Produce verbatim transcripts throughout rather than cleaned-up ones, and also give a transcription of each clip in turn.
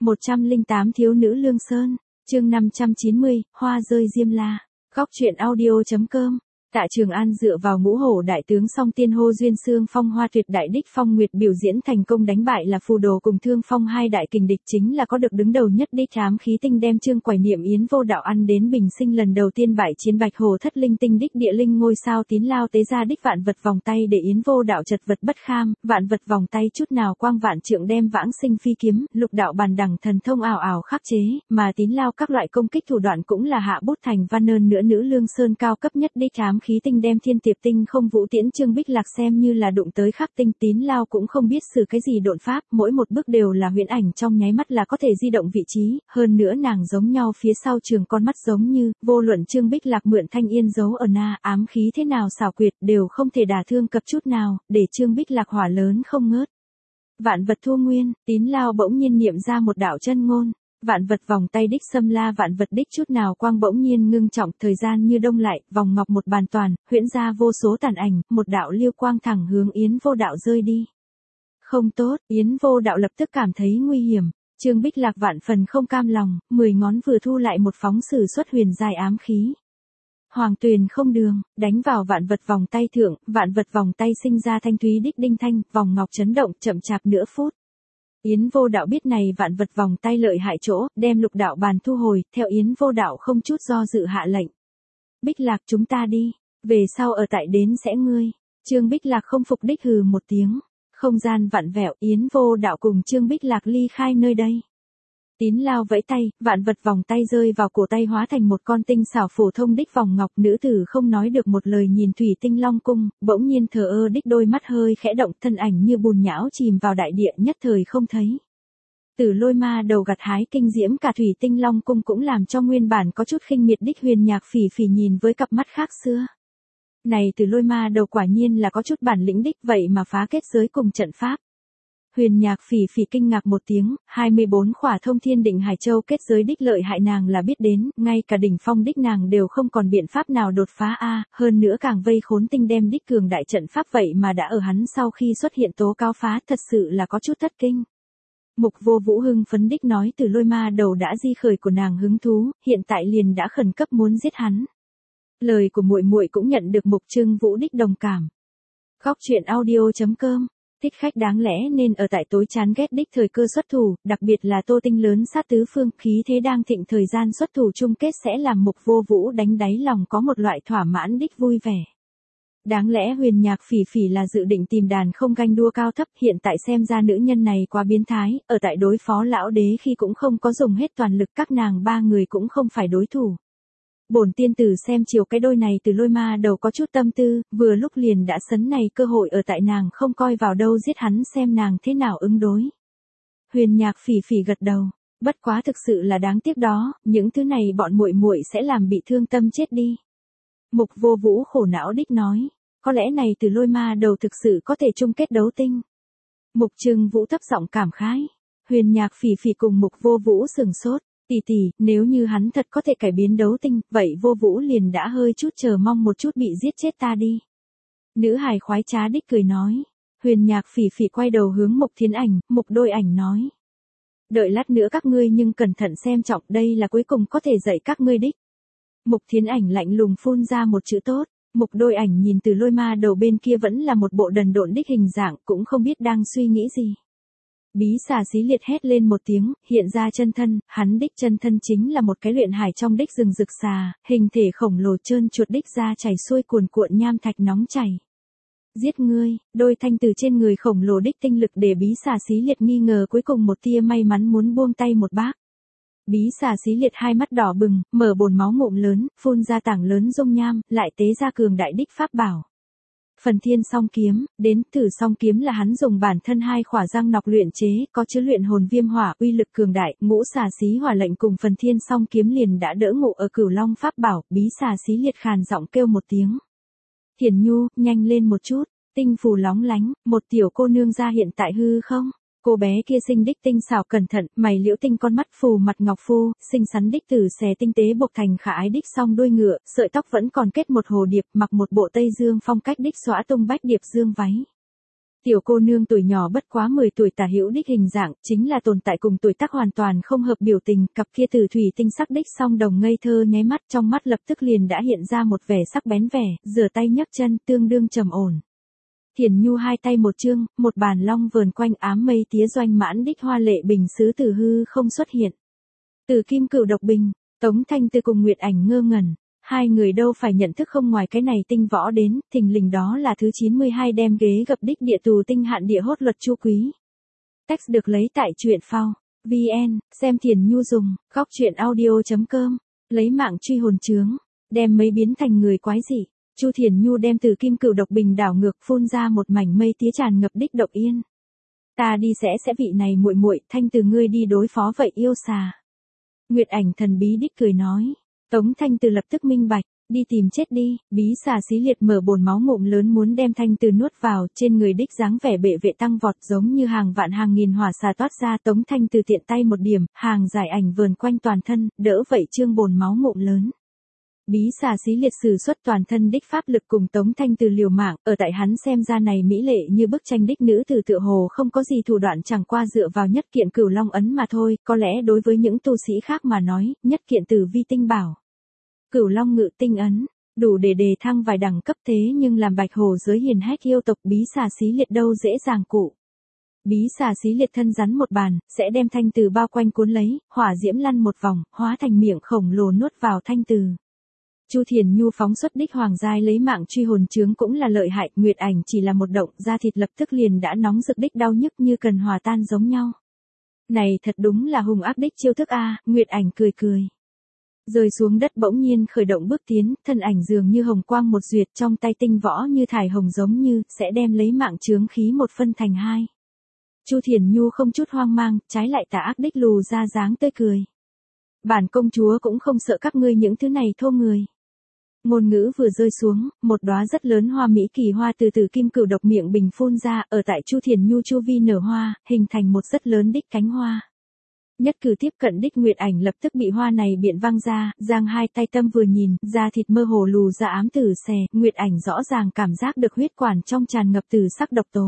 một trăm lẻ tám Thiếu nữ Lương Sơn, chương năm trăm chín mươi, Hoa rơi Diêm La. Góc truyện audio chấm com. Tạ Trường An dựa vào ngũ hổ đại tướng Song Tiên hô duyên xương phong hoa tuyệt đại đích phong nguyệt biểu diễn thành công đánh bại là phù đồ cùng thương phong hai đại kình địch, chính là có được đứng đầu nhất đích ám khí tinh đem Trương Quải Niệm Yến Vô Đạo ăn đến bình sinh lần đầu tiên bại chiến Bạch Hồ thất linh tinh đích địa linh ngôi sao Tín Lao tế ra đích vạn vật vòng tay để Yến Vô Đạo chật vật bất kham, vạn vật vòng tay chút nào quang vạn trượng đem vãng sinh phi kiếm, lục đạo bàn đẳng thần thông ảo ảo khắc chế, mà Tín Lao các loại công kích thủ đoạn cũng là hạ bút thành văn ơn nữa nữ Lương Sơn cao cấp nhất đích ám khí tinh đem thiên tiệp tinh không vũ tiễn Trương Bích Lạc xem như là đụng tới khắc tinh. Tín Lao cũng không biết sử cái gì độn pháp, mỗi một bước đều là huyễn ảnh trong nháy mắt là có thể di động vị trí, hơn nữa nàng giống nhau phía sau trường con mắt giống như, vô luận Trương Bích Lạc mượn thanh yên giấu ở na ám khí thế nào xảo quyệt đều không thể đả thương cập chút nào, để Trương Bích Lạc hỏa lớn không ngớt. Vạn vật thua nguyên, Tín Lao bỗng nhiên niệm ra một đạo chân ngôn. Vạn vật vòng tay đích xâm la vạn vật đích chút nào quang bỗng nhiên ngưng trọng, thời gian như đông lại, vòng ngọc một bàn toàn, huyễn ra vô số tàn ảnh, một đạo liêu quang thẳng hướng Yến Vô Đạo rơi đi. Không tốt, Yến Vô Đạo lập tức cảm thấy nguy hiểm, Trương Bích Lạc vạn phần không cam lòng, mười ngón vừa thu lại một phóng sử xuất huyền dài ám khí. Hoàng tuyền không đường, đánh vào vạn vật vòng tay thượng, vạn vật vòng tay sinh ra thanh thúy đích đinh thanh, vòng ngọc chấn động chậm chạp nửa phút. Yến Vô Đạo biết này vạn vật vòng tay lợi hại chỗ, đem lục đạo bàn thu hồi, theo Yến Vô Đạo không chút do dự hạ lệnh. Bích Lạc chúng ta đi, về sau ở tại đến sẽ ngươi. Trương Bích Lạc không phục đích hừ một tiếng, không gian vặn vẹo, Yến Vô Đạo cùng Trương Bích Lạc ly khai nơi đây. Tín Lao vẫy tay, vạn vật vòng tay rơi vào cổ tay hóa thành một con tinh xảo phổ thông đích vòng ngọc, nữ tử không nói được một lời nhìn thủy tinh long cung, bỗng nhiên thờ ơ đích đôi mắt hơi khẽ động, thân ảnh như bùn nhão chìm vào đại địa nhất thời không thấy. Tử Lôi Ma đầu gặt hái kinh diễm cả thủy tinh long cung cũng làm cho nguyên bản có chút khinh miệt đích Huyền Nhạc Phỉ Phỉ nhìn với cặp mắt khác xưa. Này Tử Lôi Ma đầu quả nhiên là có chút bản lĩnh đích, vậy mà phá kết giới cùng trận pháp. Huyền Nhạc Phỉ Phỉ kinh ngạc một tiếng, hai mươi bốn khỏa thông thiên định hải châu kết giới đích lợi hại nàng là biết đến, ngay cả đỉnh phong đích nàng đều không còn biện pháp nào đột phá a, hơn nữa càng vây khốn tinh đem đích cường đại trận pháp vậy mà đã ở hắn sau khi xuất hiện tố cáo phá, thật sự là có chút thất kinh. Mục Vô Vũ hưng phấn đích nói Tử Lôi Ma đầu đã di khởi của nàng hứng thú, hiện tại liền đã khẩn cấp muốn giết hắn. Lời của muội muội cũng nhận được Mục Trưng Vũ đích đồng cảm. Góc truyện audio chấm com. Thích khách đáng lẽ nên ở tại tối chán ghét đích thời cơ xuất thủ, đặc biệt là Tô Tinh lớn sát tứ phương, khí thế đang thịnh thời gian xuất thủ chung kết sẽ làm Mục Vô Vũ đánh đáy lòng có một loại thỏa mãn đích vui vẻ. Đáng lẽ Huyền Nhạc Phỉ Phỉ là dự định tìm đàn không ganh đua cao thấp, hiện tại xem ra nữ nhân này quá biến thái, ở tại đối phó lão đế khi cũng không có dùng hết toàn lực, các nàng ba người cũng không phải đối thủ. Bổn tiên tử xem chiều cái đôi này Từ Lôi Ma đầu có chút tâm tư, vừa lúc liền đã sấn này cơ hội ở tại nàng không coi vào đâu giết hắn xem nàng thế nào ứng đối. Huyền Nhạc Phỉ Phỉ gật đầu, bất quá thực sự là đáng tiếc đó, những thứ này bọn muội muội sẽ làm bị thương tâm chết đi. Mục Vô Vũ khổ não đích nói, có lẽ này Từ Lôi Ma đầu thực sự có thể chung kết đấu tinh. Mục Trưng Vũ thấp giọng cảm khái, Huyền Nhạc Phỉ Phỉ cùng Mục Vô Vũ sừng sốt. Tỷ tỷ, nếu như hắn thật có thể cải biến đấu tinh, vậy Vô Vũ liền đã hơi chút chờ mong một chút bị giết chết ta đi. Nữ hài khoái trá đích cười nói. Huyền Nhạc Phỉ Phỉ quay đầu hướng Mục Thiến Ảnh, Mục Đôi Ảnh nói. Đợi lát nữa các ngươi nhưng cẩn thận xem trọng, đây là cuối cùng có thể dạy các ngươi đích. Mục Thiến Ảnh lạnh lùng phun ra một chữ tốt. Mục Đôi Ảnh nhìn Từ Lôi Ma đầu bên kia vẫn là một bộ đần độn đích hình dạng, cũng không biết đang suy nghĩ gì. Bí xà xí liệt hét lên một tiếng, hiện ra chân thân, hắn đích chân thân chính là một cái luyện hải trong đích rừng rực xà, hình thể khổng lồ trơn chuột đích ra chảy xuôi cuồn cuộn nham thạch nóng chảy. Giết ngươi, đôi thanh từ trên người khổng lồ đích tinh lực để bí xà xí liệt nghi ngờ cuối cùng một tia may mắn muốn buông tay một bác. Bí xà xí liệt hai mắt đỏ bừng, mở bồn máu ngụm lớn, phun ra tảng lớn dung nham, lại tế ra cường đại đích pháp bảo. Phần Thiên Song Kiếm, đến Tử Song Kiếm là hắn dùng bản thân hai khỏa răng nọc luyện chế, có chứa luyện hồn viêm hỏa, uy lực cường đại, ngũ xà xí hỏa lệnh cùng Phần Thiên Song Kiếm liền đã đỡ ngộ ở Cửu Long pháp bảo, bí xà xí liệt khàn giọng kêu một tiếng. Hiển Nhu, nhanh lên một chút, tinh phù lóng lánh, một tiểu cô nương ra hiện tại hư không? Cô bé kia xinh đích tinh xảo cẩn thận, mày liễu tinh con mắt phù mặt ngọc phu, xinh xắn đích tử xè tinh tế buộc thành khả ái đích song đuôi ngựa, sợi tóc vẫn còn kết một hồ điệp, mặc một bộ Tây Dương phong cách đích xõa tung bách điệp dương váy. Tiểu cô nương tuổi nhỏ bất quá mười tuổi tả hữu đích hình dạng, chính là tồn tại cùng tuổi tác hoàn toàn không hợp biểu tình, cặp kia từ thủy tinh sắc đích song đồng ngây thơ nháy mắt, trong mắt lập tức liền đã hiện ra một vẻ sắc bén vẻ, rửa tay nhấc chân, tương đương trầm ổn. Thiền Nhu hai tay một chương, một bàn long vờn quanh ám mây tía doanh mãn đích hoa lệ bình sứ từ hư không xuất hiện. Từ kim cửu độc bình, Tống Thanh Từ cùng Nguyệt Ảnh ngơ ngẩn. Hai người đâu phải nhận thức không ngoài cái này tinh võ đến, thình lình đó là thứ chín mươi hai đem ghế gập đích địa tù tinh hạn địa hốt luật chu quý. Text được lấy tại truyện phao, vn, xem Thiền Nhu dùng, góc truyện audio.com, lấy mạng truy hồn chướng, đem mấy biến thành người quái dị. Chu Thiền Nhu đem từ kim cửu độc bình đảo ngược phun ra một mảnh mây tía tràn ngập đích độc yên. Ta đi sẽ sẽ vị này muội muội, Thanh Từ ngươi đi đối phó vậy yêu xà. Nguyệt Ảnh thần bí đích cười nói. Tống Thanh Từ lập tức minh bạch, đi tìm chết đi, bí xà xí liệt mở bồn máu ngụm lớn muốn đem Thanh Từ nuốt vào, trên người đích dáng vẻ bệ vệ tăng vọt giống như hàng vạn hàng nghìn hỏa xà toát ra. Tống Thanh Từ tiện tay một điểm, hàng giải ảnh vờn quanh toàn thân, đỡ vậy trương bồn máu ngụm lớn. Bí xà xí liệt sử xuất toàn thân đích pháp lực cùng Tống Thanh Từ liều mạng, ở tại hắn xem ra này mỹ lệ như bức tranh đích nữ tử tựa hồ không có gì thủ đoạn, chẳng qua dựa vào nhất kiện cửu long ấn mà thôi, có lẽ đối với những tu sĩ khác mà nói, nhất kiện tử vi tinh bảo. Cửu long ngự tinh ấn, đủ để đề thăng vài đẳng cấp, thế nhưng làm bạch hồ giới hiền hách yêu tộc bí xà xí liệt đâu dễ dàng cụ. Bí xà xí liệt thân rắn một bàn, sẽ đem Thanh Từ bao quanh cuốn lấy, hỏa diễm lăn một vòng, hóa thành miệng khổng lồ nuốt vào Thanh Từ. Chu Thiền Nhu phóng xuất đích hoàng giai lấy mạng truy hồn chướng cũng là lợi hại, Nguyệt Ảnh chỉ là một động, da thịt lập tức liền đã nóng rực đích đau nhức như cần hòa tan giống nhau. Này thật đúng là hung ác đích chiêu thức a, Nguyệt Ảnh cười cười. Rơi xuống đất bỗng nhiên khởi động bước tiến, thân ảnh dường như hồng quang một duyệt, trong tay tinh võ như thải hồng giống như, sẽ đem lấy mạng chướng khí một phân thành hai. Chu Thiền Nhu không chút hoang mang, trái lại tà ác đích lù ra dáng tươi cười. Bản công chúa cũng không sợ các ngươi những thứ này thô người. Ngôn ngữ vừa rơi xuống, một đóa rất lớn hoa mỹ kỳ hoa từ từ kim cửu độc miệng bình phun ra, ở tại Chu Thiền Nhu chu vi nở hoa, hình thành một rất lớn đích cánh hoa. Nhất cử tiếp cận đích Nguyệt Ảnh lập tức bị hoa này biện văng ra, giang hai tay tâm vừa nhìn, da thịt mơ hồ lù ra ám tử xè, Nguyệt Ảnh rõ ràng cảm giác được huyết quản trong tràn ngập từ sắc độc tố.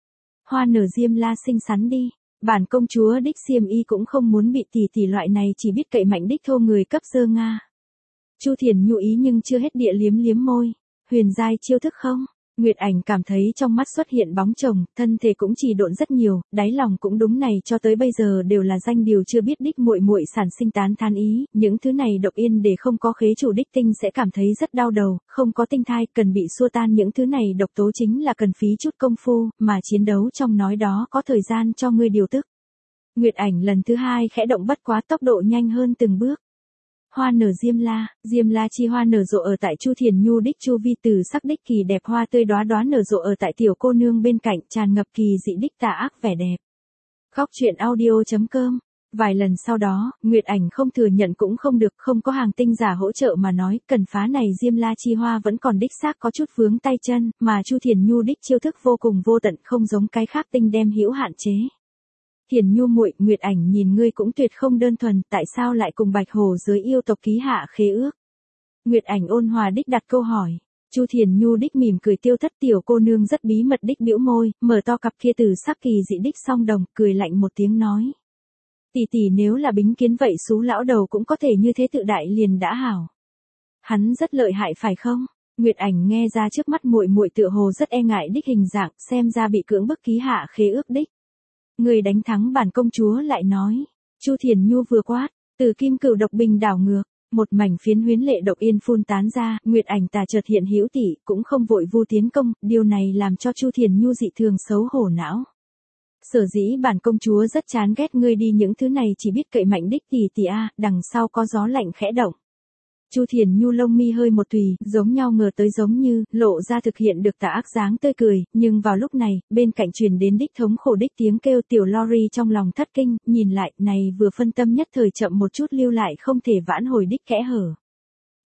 Hoa nở diêm la xinh xắn đi, bản công chúa đích xiêm y cũng không muốn bị tỷ tỷ loại này chỉ biết cậy mạnh đích thô người cấp dơ nga. Chu Thiền Nhu ý nhưng chưa hết địa liếm liếm môi, huyền giai chiêu thức không? Nguyệt Ảnh cảm thấy trong mắt xuất hiện bóng chồng, thân thể cũng chỉ độn rất nhiều, đáy lòng cũng đúng này cho tới bây giờ đều là danh điều chưa biết đích muội muội sản sinh tán than ý, những thứ này độc yên để không có khế chủ đích tinh sẽ cảm thấy rất đau đầu, không có tinh thai, cần bị xua tan những thứ này độc tố chính là cần phí chút công phu, mà chiến đấu trong nói đó có thời gian cho ngươi điều tức. Nguyệt Ảnh lần thứ hai khẽ động bất quá tốc độ nhanh hơn từng bước. Hoa nở diêm la, diêm la chi hoa nở rộ ở tại Chu Thiền Nhu đích chu vi từ sắc đích kỳ đẹp hoa tươi đóa đóa nở rộ ở tại tiểu cô nương bên cạnh tràn ngập kỳ dị đích tà ác vẻ đẹp. Góc truyện audio.com. Vài lần sau đó, Nguyệt Ảnh không thừa nhận cũng không được, không có hàng tinh giả hỗ trợ mà nói, cần phá này diêm la chi hoa vẫn còn đích xác có chút vướng tay chân, mà Chu Thiền Nhu đích chiêu thức vô cùng vô tận, không giống cái khác tinh đem hữu hạn chế. Thiền Nhu muội, Nguyệt Ảnh nhìn ngươi cũng tuyệt không đơn thuần, tại sao lại cùng Bạch Hồ giới yêu tộc ký hạ khế ước? Nguyệt Ảnh ôn hòa đích đặt câu hỏi. Chu Thiền Nhu đích mỉm cười tiêu thất, tiểu cô nương rất bí mật đích bĩu môi, mở to cặp kia từ sắc kỳ dị đích song đồng, cười lạnh một tiếng nói. Tỷ tỷ nếu là bính kiến vậy xú lão đầu cũng có thể như thế tự đại liền đã hảo. Hắn rất lợi hại phải không? Nguyệt Ảnh nghe ra trước mắt muội muội tựa hồ rất e ngại đích hình dạng, xem ra bị cưỡng bức ký hạ khế ước đích. Người đánh thắng bản công chúa lại nói. Chu Thiền Nhu vừa quát, từ kim cửu độc bình đảo ngược, một mảnh phiến huyến lệ độc yên phun tán ra, Nguyệt Ảnh tà chợt hiện hữu tỷ, cũng không vội vu tiến công, điều này làm cho Chu Thiền Nhu dị thường xấu hổ não. Sở dĩ bản công chúa rất chán ghét ngươi đi những thứ này chỉ biết cậy mạnh đích tỷ tỷ a, đằng sau có gió lạnh khẽ động. Chu Thiền Nhu lông mi hơi một tùy, giống nhau ngờ tới giống như, lộ ra thực hiện được tà ác dáng tươi cười, nhưng vào lúc này, bên cạnh truyền đến đích thống khổ đích tiếng kêu tiểu Lori trong lòng thất kinh, nhìn lại, này vừa phân tâm nhất thời chậm một chút lưu lại không thể vãn hồi đích kẽ hở.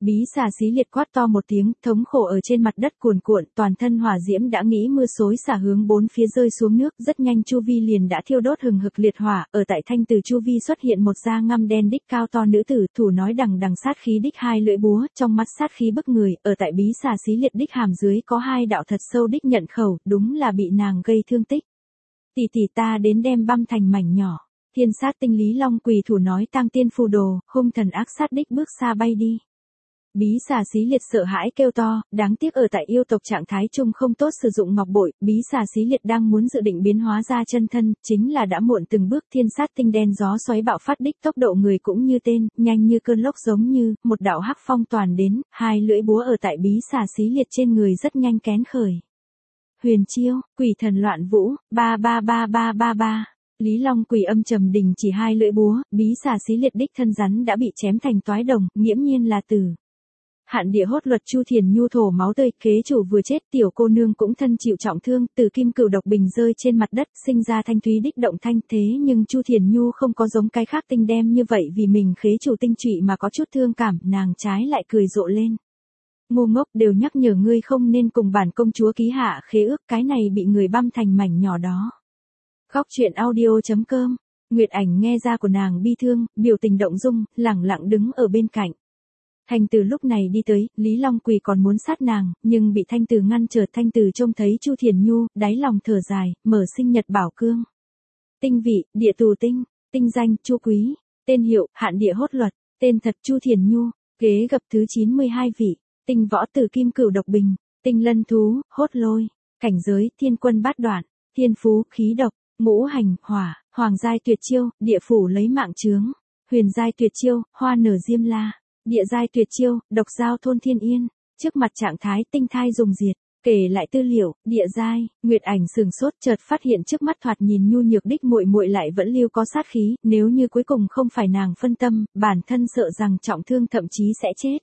Bí xà xí liệt quát to một tiếng, thống khổ ở trên mặt đất cuồn cuộn, toàn thân hỏa diễm đã nghĩ mưa xối xả hướng bốn phía rơi xuống nước, rất nhanh chu vi liền đã thiêu đốt hừng hực liệt hỏa, ở tại thanh từ chu vi xuất hiện một da ngăm đen đích cao to nữ tử, thủ nói đằng đằng sát khí đích hai lưỡi búa, trong mắt sát khí bức người, ở tại bí xà xí liệt đích hàm dưới có hai đạo thật sâu đích nhận khẩu, đúng là bị nàng gây thương tích. Tỷ tỷ ta đến đem băm thành mảnh nhỏ. Thiên sát tinh Lý Long quỳ thủ nói tam tiên phù đồ, hung thần ác sát đích bước xa bay đi. Bí xà xí liệt sợ hãi kêu to, đáng tiếc ở tại yêu tộc trạng thái chung không tốt sử dụng ngọc bội, bí xà xí liệt đang muốn dự định biến hóa ra chân thân, chính là đã muộn từng bước. Thiên sát tinh đen gió xoáy bạo phát đích tốc độ người cũng như tên, nhanh như cơn lốc giống như, một đạo hắc phong toàn đến, hai lưỡi búa ở tại bí xà xí liệt trên người rất nhanh kén khởi. Huyền chiêu, quỷ thần loạn vũ, ba ba ba ba ba ba. Lý Long quỷ âm trầm đình chỉ hai lưỡi búa, bí xà xí liệt đích thân rắn đã bị chém thành toái đồng, nghiễm nhiên là tử. Hạn địa hốt luật Chu Thiền Nhu thổ máu tươi, kế chủ vừa chết, tiểu cô nương cũng thân chịu trọng thương, từ kim cửu độc bình rơi trên mặt đất, sinh ra thanh thúy đích động thanh, thế nhưng Chu Thiền Nhu không có giống cái khác tinh đem như vậy vì mình khế chủ tinh trụy mà có chút thương cảm, nàng trái lại cười rộ lên. Ngu ngốc, đều nhắc nhở ngươi không nên cùng bản công chúa ký hạ khế ước, cái này bị người băm thành mảnh nhỏ đó. Khóc chuyện audio chấm com. Nguyệt Ảnh nghe ra của nàng bi thương, biểu tình động dung, lẳng lặng đứng ở bên cạnh. Thanh Từ lúc này đi tới, Lý Long Quỳ còn muốn sát nàng, nhưng bị Thanh Từ ngăn trở. Thanh Từ trông thấy Chu Thiền Nhu, đáy lòng thở dài, mở sinh nhật bảo cương. Tinh vị, địa tù tinh, tinh danh, Chu Quý, tên hiệu, hạn địa hốt luật, tên thật Chu Thiền Nhu, kế gặp thứ chín mươi hai vị, tinh võ tử kim cửu độc bình, tinh lân thú, hốt lôi, cảnh giới, thiên quân bát đoạn, thiên phú, khí độc, ngũ hành, hỏa, hoàng giai tuyệt chiêu, địa phủ lấy mạng chướng, huyền giai tuyệt chiêu, hoa nở diêm la. Địa giai tuyệt chiêu, độc giao thôn thiên yên, trước mặt trạng thái tinh thai dùng diệt, kể lại tư liệu, địa giai, Nguyệt Ảnh sừng sốt chợt phát hiện trước mắt thoạt nhìn nhu nhược đích muội muội lại vẫn lưu có sát khí, nếu như cuối cùng không phải nàng phân tâm, bản thân sợ rằng trọng thương thậm chí sẽ chết.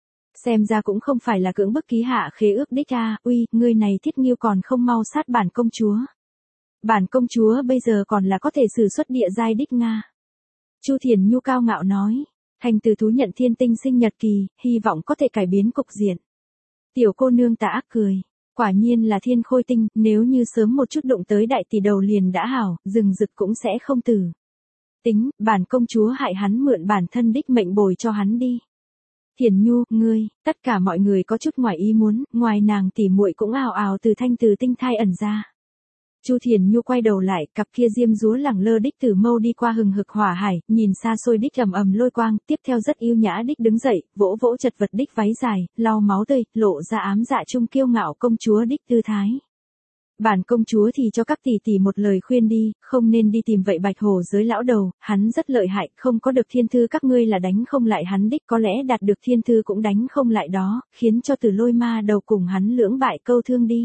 Xem ra cũng không phải là cưỡng bức ký hạ khế ước đích a, uy, ngươi này thiết nghiêu còn không mau sát bản công chúa. Bản công chúa bây giờ còn là có thể sử xuất địa giai đích Nga. Chu Thiền Nhu cao ngạo nói. Thanh Từ thú nhận thiên tinh sinh nhật kỳ, hy vọng có thể cải biến cục diện. Tiểu cô nương tà ác cười. Quả nhiên là thiên khôi tinh, nếu như sớm một chút đụng tới đại tỷ đầu liền đã hảo, rừng rực cũng sẽ không tử. Tính, bản công chúa hại hắn mượn bản thân đích mệnh bồi cho hắn đi. Thiền Nhu, ngươi, tất cả mọi người có chút ngoài ý muốn, ngoài nàng tỷ muội cũng ào ào từ Thanh Từ tinh thai ẩn ra. Chu Thiền Nhu quay đầu lại, cặp kia diêm dúa lẳng lơ đích tử mâu đi qua hừng hực hỏa hải, nhìn xa xôi đích ầm ầm lôi quang, tiếp theo rất yêu nhã đích đứng dậy, vỗ vỗ chật vật đích váy dài, lau máu tươi, lộ ra ám dạ trung kiêu ngạo công chúa đích tư thái. Bản công chúa thì cho các tỷ tỷ một lời khuyên đi, không nên đi tìm vậy bạch hổ giới lão đầu, hắn rất lợi hại, không có được thiên thư các ngươi là đánh không lại hắn đích, có lẽ đạt được thiên thư cũng đánh không lại đó, khiến cho Từ Lôi ma đầu cùng hắn lưỡng bại câu thương đi.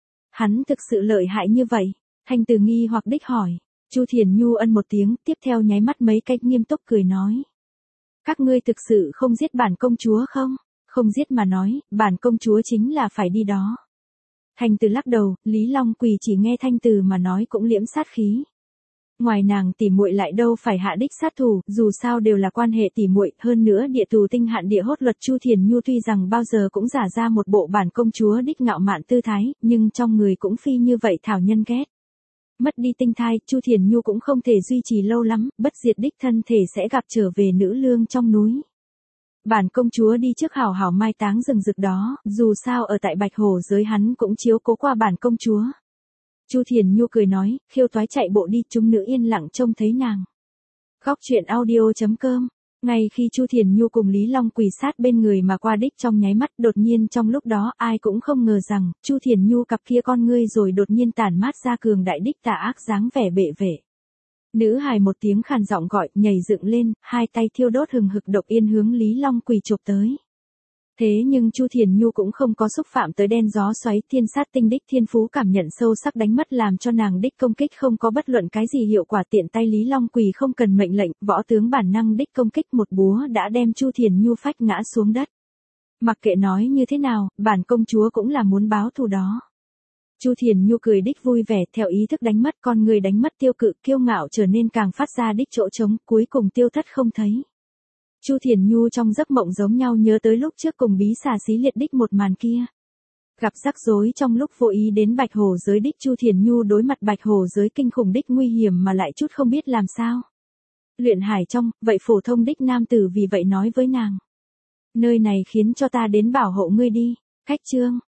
Hắn thực sự lợi hại như vậy? Thanh Từ nghi hoặc đích hỏi. Chu Thiền Nhu ân một tiếng, tiếp theo nháy mắt mấy cách nghiêm túc cười nói. Các ngươi thực sự không giết bản công chúa không? Không giết mà nói, bản công chúa chính là phải đi đó. Thanh Từ lắc đầu, Lý Long Quỳ chỉ nghe Thanh Từ mà nói cũng liễm sát khí. Ngoài nàng tỷ muội lại đâu phải hạ đích sát thủ, dù sao đều là quan hệ tỷ muội, hơn nữa địa tù tinh hạn địa hốt luật Chu Thiền Nhu tuy rằng bao giờ cũng giả ra một bộ bản công chúa đích ngạo mạn tư thái, nhưng trong người cũng phi như vậy thảo nhân ghét. Mất đi tinh thai, Chu Thiền Nhu cũng không thể duy trì lâu lắm, bất diệt đích thân thể sẽ gặp trở về nữ lương trong núi. Bản công chúa đi trước hảo hảo mai táng rừng rực đó, dù sao ở tại Bạch Hổ giới hắn cũng chiếu cố qua bản công chúa. Chu Thiền Nhu cười nói, khiêu toái chạy bộ đi, chúng nữ yên lặng trông thấy nàng. Khóc chuyện audio chấm com. Ngay khi Chu Thiền Nhu cùng Lý Long quỳ sát bên người mà qua đích trong nháy mắt, đột nhiên trong lúc đó ai cũng không ngờ rằng, Chu Thiền Nhu cặp kia con ngươi rồi đột nhiên tản mát ra cường đại đích tà ác dáng vẻ bệ vệ. Nữ hài một tiếng khàn giọng gọi, nhảy dựng lên, hai tay thiêu đốt hừng hực độc yên hướng Lý Long quỳ chụp tới. Thế nhưng Chu Thiền Nhu cũng không có xúc phạm tới đen gió xoáy thiên sát tinh đích thiên phú cảm nhận sâu sắc đánh mất làm cho nàng đích công kích không có bất luận cái gì hiệu quả tiện tay Lý Long quỳ không cần mệnh lệnh, võ tướng bản năng đích công kích một búa đã đem Chu Thiền Nhu phách ngã xuống đất. Mặc kệ nói như thế nào, bản công chúa cũng là muốn báo thù đó. Chu Thiền Nhu cười đích vui vẻ theo ý thức đánh mất con người đánh mất tiêu cự kiêu ngạo trở nên càng phát ra đích chỗ trống cuối cùng tiêu thất không thấy. Chu Thiền Nhu trong giấc mộng giống nhau nhớ tới lúc trước cùng bí xà xí liệt đích một màn kia. Gặp rắc rối trong lúc vô ý đến Bạch Hồ giới đích Chu Thiền Nhu đối mặt Bạch Hồ giới kinh khủng đích nguy hiểm mà lại chút không biết làm sao. Luyện hải trong, vậy phổ thông đích nam tử vì vậy nói với nàng. Nơi này khiến cho ta đến bảo hộ ngươi đi. Cách chương.